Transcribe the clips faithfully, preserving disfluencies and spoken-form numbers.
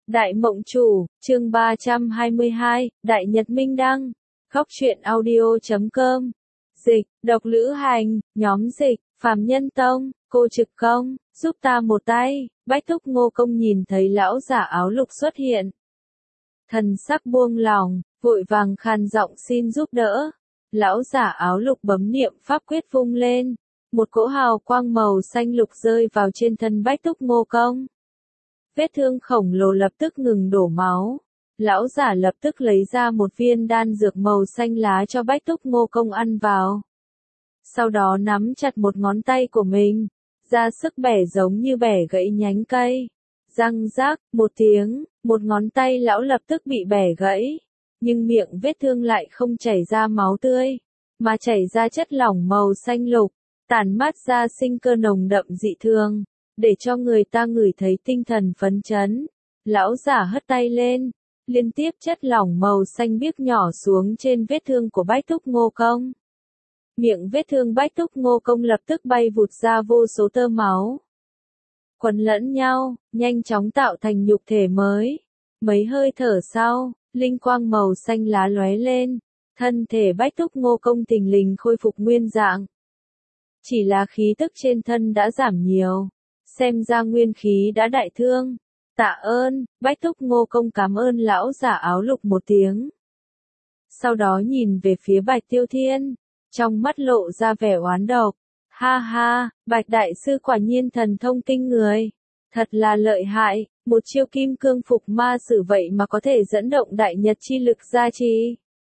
Đại Mộng Chủ, chương ba trăm hai mươi hai, Đại Nhật Minh Đăng, Góc truyện audio chấm com. Dịch, độc lữ hành, nhóm dịch, Phàm Nhân Tông, cô Trực Công, giúp ta một tay. Bách Thúc Ngô Công nhìn thấy lão giả áo lục xuất hiện. Thần sắc buông lòng, vội vàng khàn giọng xin giúp đỡ. Lão giả áo lục bấm niệm pháp quyết vung lên. Một cỗ hào quang màu xanh lục rơi vào trên thân Bách Thúc Ngô Công. Vết thương khổng lồ lập tức ngừng đổ máu. Lão giả lập tức lấy ra một viên đan dược màu xanh lá cho Bách Thúc Ngô Công ăn vào. Sau đó nắm chặt một ngón tay của mình, ra sức bẻ giống như bẻ gãy nhánh cây. Răng rác, một tiếng, một ngón tay lão lập tức bị bẻ gãy. Nhưng miệng vết thương lại không chảy ra máu tươi, mà chảy ra chất lỏng màu xanh lục, tản mát ra sinh cơ nồng đậm dị thường, để cho người ta ngửi thấy tinh thần phấn chấn. Lão giả hất tay lên, liên tiếp chất lỏng màu xanh biếc nhỏ xuống trên vết thương của Bách Thúc Ngô Công. Miệng vết thương Bách Thúc Ngô Công lập tức bay vụt ra vô số tơ máu. Quấn lẫn nhau, nhanh chóng tạo thành nhục thể mới. Mấy hơi thở sau, linh quang màu xanh lá lóe lên, thân thể Bách Thúc Ngô Công thình lình khôi phục nguyên dạng. Chỉ là khí tức trên thân đã giảm nhiều, xem ra nguyên khí đã đại thương. Tạ ơn, Bách Thúc Ngô Công cảm ơn lão giả áo lục một tiếng. Sau đó nhìn về phía Bạch Tiêu Thiên, trong mắt lộ ra vẻ oán độc. Ha ha, Bạch Đại Sư quả nhiên thần thông kinh người. Thật là lợi hại, một chiêu kim cương phục ma sử vậy mà có thể dẫn động đại nhật chi lực gia trì.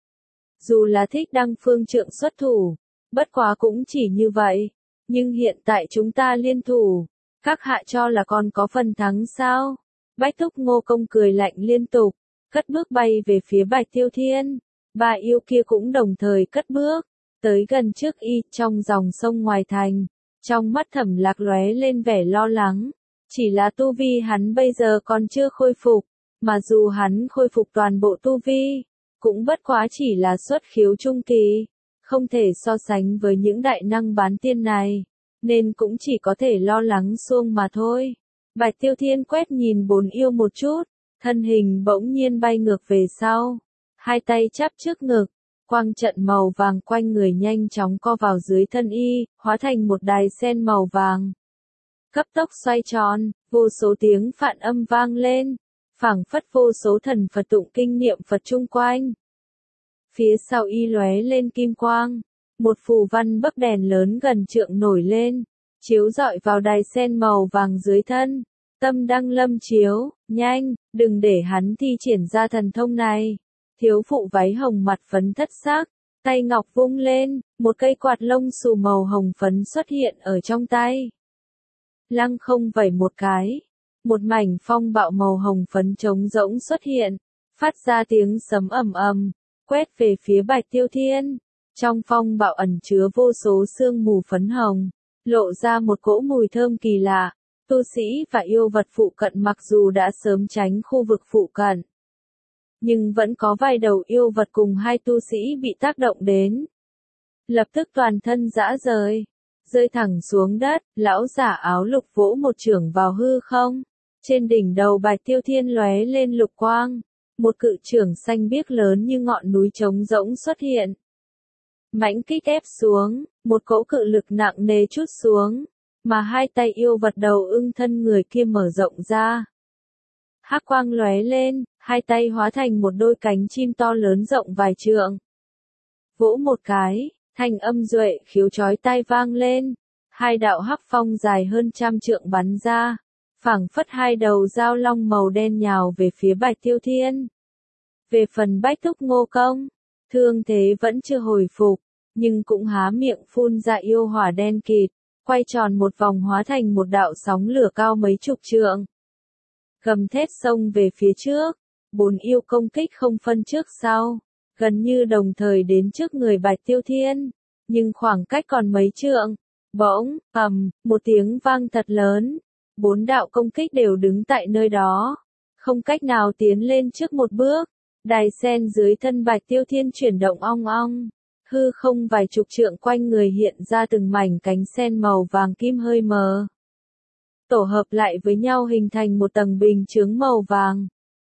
Dù là Thích Đăng Phương Trượng xuất thủ, bất quá cũng chỉ như vậy. Nhưng hiện tại chúng ta liên thủ, các hạ cho là còn có phần thắng sao? Bách Thúc Ngô Công cười lạnh liên tục, cất bước bay về phía Bạch Tiêu Thiên. Ba yêu kia cũng đồng thời cất bước, tới gần trước y trong dòng sông ngoài thành. Trong mắt Thẩm Lạc lóe lên vẻ lo lắng. Chỉ là tu vi hắn bây giờ còn chưa khôi phục, mà dù hắn khôi phục toàn bộ tu vi, cũng bất quá chỉ là xuất khiếu trung kỳ, không thể so sánh với những đại năng bán tiên này, nên cũng chỉ có thể lo lắng xuông mà thôi. Bạch Tiêu Thiên quét nhìn bốn yêu một chút, thân hình bỗng nhiên bay ngược về sau, hai tay chắp trước ngực, quang trận màu vàng quanh người nhanh chóng co vào dưới thân y, hóa thành một đài sen màu vàng. Cấp tốc xoay tròn, vô số tiếng phạn âm vang lên, phảng phất vô số thần Phật tụng kinh niệm Phật chung quanh. Phía sau y lóe lên kim quang, một phù văn bấc đèn lớn gần trượng nổi lên, chiếu rọi vào đài sen màu vàng dưới thân. Tâm Đăng Lâm chiếu, nhanh, đừng để hắn thi triển ra thần thông này. Thiếu phụ váy hồng mặt phấn thất sắc, tay ngọc vung lên, một cây quạt lông xù màu hồng phấn xuất hiện ở trong tay. Lăng không vẩy một cái, một mảnh phong bạo màu hồng phấn trống rỗng xuất hiện, phát ra tiếng sấm ầm ầm, quét về phía Bạch Tiêu Thiên. Trong phong bạo ẩn chứa vô số sương mù phấn hồng, lộ ra một cỗ mùi thơm kỳ lạ. Tu sĩ và yêu vật phụ cận mặc dù đã sớm tránh khu vực phụ cận, nhưng vẫn có vài đầu yêu vật cùng hai tu sĩ bị tác động đến. Lập tức toàn thân rã rời, rơi thẳng xuống đất. Lão giả áo lục vỗ một chưởng vào hư không. Trên đỉnh đầu Bạch Tiêu Thiên lóe lên lục quang, một cự chưởng xanh biếc lớn như ngọn núi trống rỗng xuất hiện. Mãnh kích ép xuống, một cỗ cự lực nặng nề trút xuống, mà hai tay yêu vật đầu ưng thân người kia mở rộng ra. Hắc quang lóe lên, hai tay hóa thành một đôi cánh chim to lớn rộng vài trượng. Vỗ một cái, thanh âm duệ khiếu chói tai vang lên, hai đạo hắc phong dài hơn trăm trượng bắn ra, phảng phất hai đầu dao long màu đen nhào về phía Bạch Tiêu Thiên. Về phần Bách Thúc Ngô Công, thương thế vẫn chưa hồi phục, nhưng cũng há miệng phun ra yêu hỏa đen kịt, quay tròn một vòng hóa thành một đạo sóng lửa cao mấy chục trượng. Gầm thét xông về phía trước, bốn yêu công kích không phân trước sau, gần như đồng thời đến trước người Bạch Tiêu Thiên, nhưng khoảng cách còn mấy trượng. Bỗng, ầm, một tiếng vang thật lớn, bốn đạo công kích đều đứng tại nơi đó, không cách nào tiến lên trước một bước. Đài sen dưới thân Bạch Tiêu Thiên chuyển động ong ong, hư không vài chục trượng quanh người hiện ra từng mảnh cánh sen màu vàng kim hơi mờ. Tổ hợp lại với nhau hình thành một tầng bình chướng màu vàng,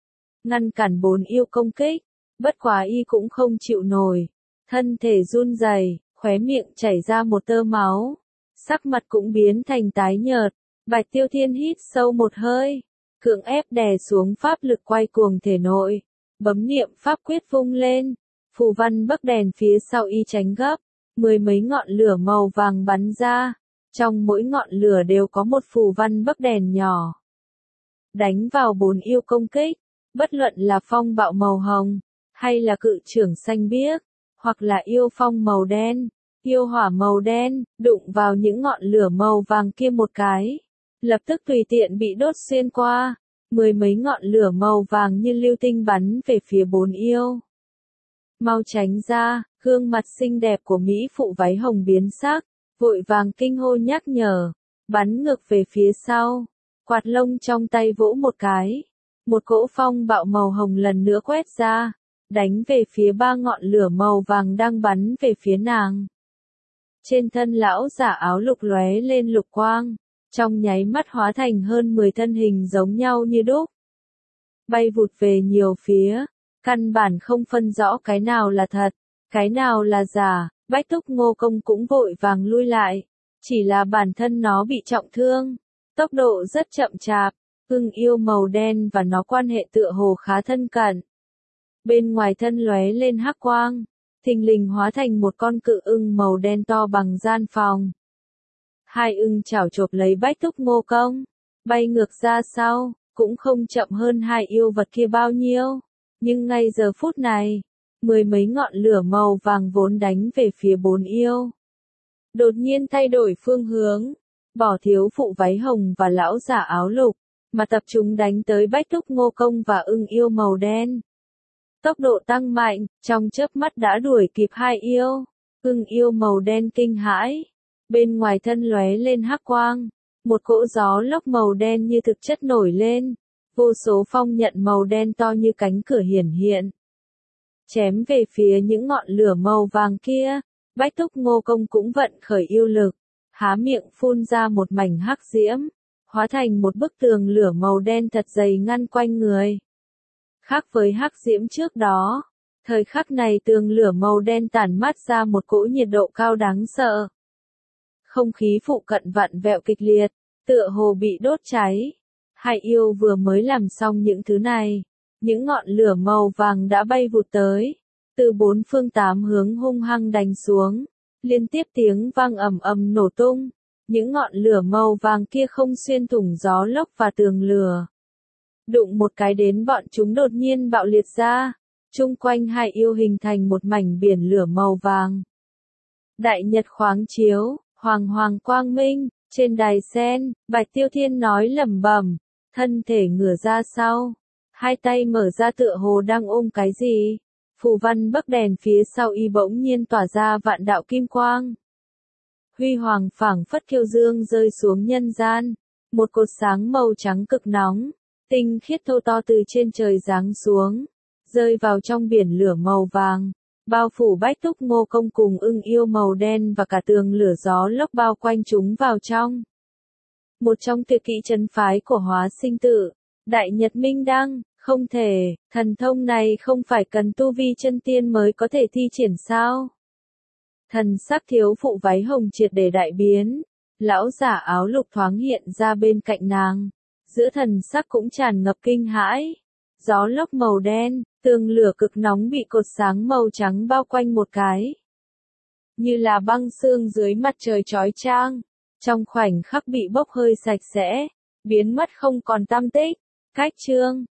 ngăn cản bốn yêu công kích, bất quá y cũng không chịu nổi, thân thể run rẩy, khóe miệng chảy ra một tơ máu, sắc mặt cũng biến thành tái nhợt. Bạch Tiêu Thiên hít sâu một hơi, cưỡng ép đè xuống pháp lực quay cuồng thể nội, bấm niệm pháp quyết vung lên, phù văn bắc đèn phía sau y tránh gấp, mười mấy ngọn lửa màu vàng bắn ra, trong mỗi ngọn lửa đều có một phù văn bắc đèn nhỏ. Đánh vào bốn yêu công kích, bất luận là phong bạo màu hồng, hay là cự trưởng xanh biếc, hoặc là yêu phong màu đen, yêu hỏa màu đen, đụng vào những ngọn lửa màu vàng kia một cái, lập tức tùy tiện bị đốt xuyên qua, mười mấy ngọn lửa màu vàng như lưu tinh bắn về phía bốn yêu. Mau tránh ra, gương mặt xinh đẹp của Mỹ phụ váy hồng biến sắc, vội vàng kinh hô nhắc nhở, bắn ngược về phía sau, quạt lông trong tay vỗ một cái, một cỗ phong bạo màu hồng lần nữa quét ra, đánh về phía ba ngọn lửa màu vàng đang bắn về phía nàng. Trên thân lão giả áo lục lóe lên lục quang, trong nháy mắt hóa thành hơn mười thân hình giống nhau như đúc. Bay vụt về nhiều phía, căn bản không phân rõ cái nào là thật, cái nào là giả, Bách Túc Ngô Công cũng vội vàng lui lại, chỉ là bản thân nó bị trọng thương, tốc độ rất chậm chạp, ưng yêu màu đen và nó quan hệ tựa hồ khá thân cận. Bên ngoài thân lóe lên hắc quang, thình lình hóa thành một con cự ưng màu đen to bằng gian phòng. Hai ưng chảo chộp lấy Bách Túc Ngô Công, bay ngược ra sau, cũng không chậm hơn hai yêu vật kia bao nhiêu. Nhưng ngay giờ phút này, mười mấy ngọn lửa màu vàng vốn đánh về phía bốn yêu. Đột nhiên thay đổi phương hướng, bỏ thiếu phụ váy hồng và lão giả áo lục, mà tập trung đánh tới Bách Túc Ngô Công và ưng yêu màu đen. Tốc độ tăng mạnh, trong chớp mắt đã đuổi kịp hai yêu, ưng yêu màu đen kinh hãi. Bên ngoài thân lóe lên hắc quang, một cỗ gió lốc màu đen như thực chất nổi lên, vô số phong nhận màu đen to như cánh cửa hiển hiện. Chém về phía những ngọn lửa màu vàng kia, Bách Túc Ngô Công cũng vận khởi yêu lực, há miệng phun ra một mảnh hắc diễm, hóa thành một bức tường lửa màu đen thật dày ngăn quanh người. Khác với hắc diễm trước đó, thời khắc này tường lửa màu đen tản mát ra một cỗ nhiệt độ cao đáng sợ. Không khí phụ cận vặn vẹo kịch liệt, tựa hồ bị đốt cháy. Hai yêu vừa mới làm xong những thứ này, những ngọn lửa màu vàng đã bay vụt tới, từ bốn phương tám hướng hung hăng đánh xuống, liên tiếp tiếng vang ầm ầm nổ tung, những ngọn lửa màu vàng kia không xuyên thủng gió lốc và tường lửa. Đụng một cái đến bọn chúng đột nhiên bạo liệt ra, chung quanh hai yêu hình thành một mảnh biển lửa màu vàng. Đại nhật khoáng chiếu, hoàng hoàng quang minh, trên đài sen, Bạch Tiêu Thiên nói lẩm bẩm, thân thể ngửa ra sau, hai tay mở ra tựa hồ đang ôm cái gì. Phù văn bắc đèn phía sau y bỗng nhiên tỏa ra vạn đạo kim quang. Huy hoàng phảng phất kiêu dương rơi xuống nhân gian, một cột sáng màu trắng cực nóng, tinh khiết thô to từ trên trời giáng xuống, rơi vào trong biển lửa màu vàng, bao phủ Bách Túc Ngô Công cùng ưng yêu màu đen và cả tường lửa gió lốc bao quanh chúng vào trong. Một trong tuyệt kỹ trấn phái của Hóa Sinh Tự, Đại Nhật Minh Đăng, không thể, thần thông này không phải cần tu vi chân tiên mới có thể thi triển sao? Thần sắc thiếu phụ váy hồng triệt để đại biến, lão giả áo lục thoáng hiện ra bên cạnh nàng, giữa thần sắc cũng tràn ngập kinh hãi. Gió lốc màu đen, tường lửa cực nóng bị cột sáng màu trắng bao quanh một cái. Như là băng xương dưới mặt trời chói chang, trong khoảnh khắc bị bốc hơi sạch sẽ, biến mất không còn tăm tích. Cách chương